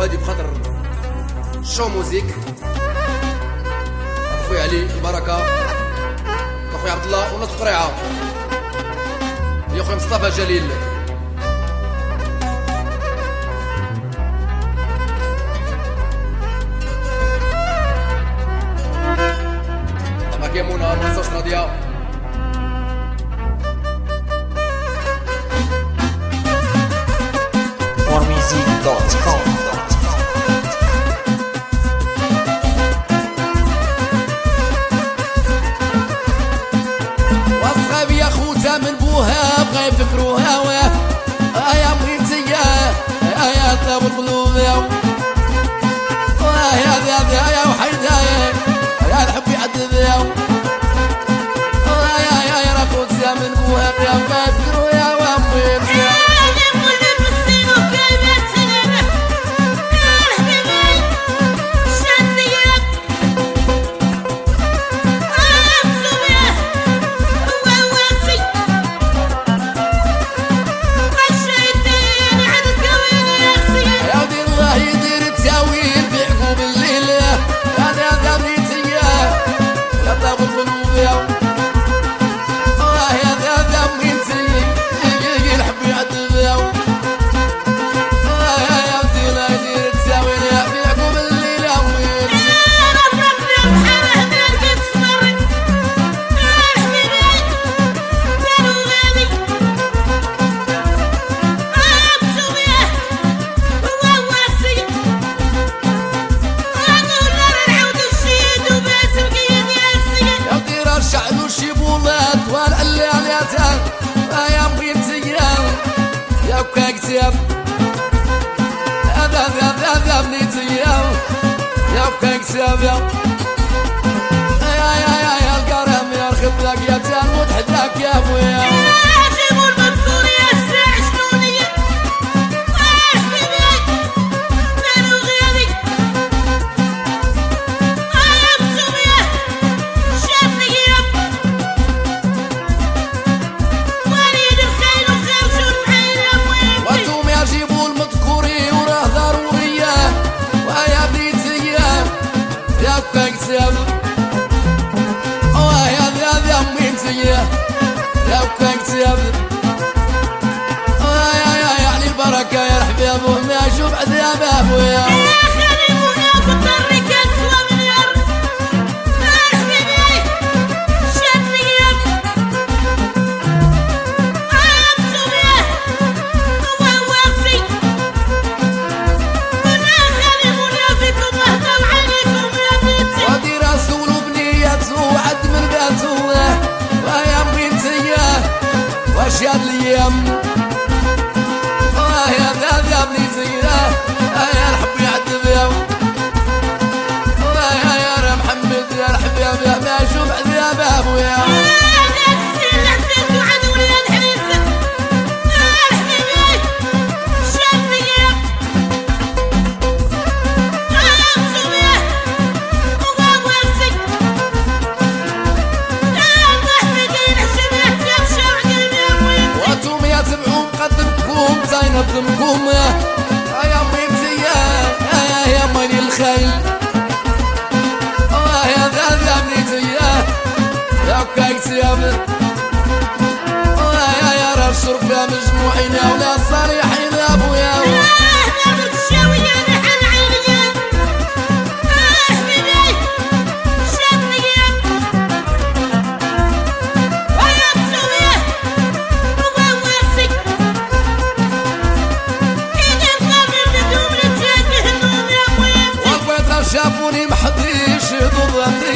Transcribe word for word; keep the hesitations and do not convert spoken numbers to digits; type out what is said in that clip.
وهذه بخاطر شو موزيك اخويا علي البركه، اخويا عبد الله ونص قريعه، يا اخويا مصطفى جليل. كيمونا منصوص نادية more music dot com. واصحابي يا خوتا من بوها بغا يفكروا هواه، يا مغيتيا يا طاب القلوب يا يا ذا يا وحيدايا يا الحب يعذب يا يا يا راكوت يا من بوها يا فاكروا يا وامين يا يا مغيتيا يا كاكتاب هذا هذا هذا بنيتيا يا كاكتاب يا يا يا يا الكرم يا الخبلك يا تنموت حداك يا ابويا oh يا ذا ذا ميتيا يا كاكتاب oh يا يا يا علي البركه يا الحبيب وما اشوف عذاب ابويا واشياد الايام اه يا ذا ذا بنيتيا يا الحب يعذب يا يا يا محمد يا الحبيب يا ما اشوف عذاب ابويا بضمكم يا ميمتيا يا يا ماني الخيل يا ذا ذا بنيتيا يا كاكتاب يا يا راه الشرب يا مجموعين يا ولا صريحين يا ابويا شافوني محديش ضد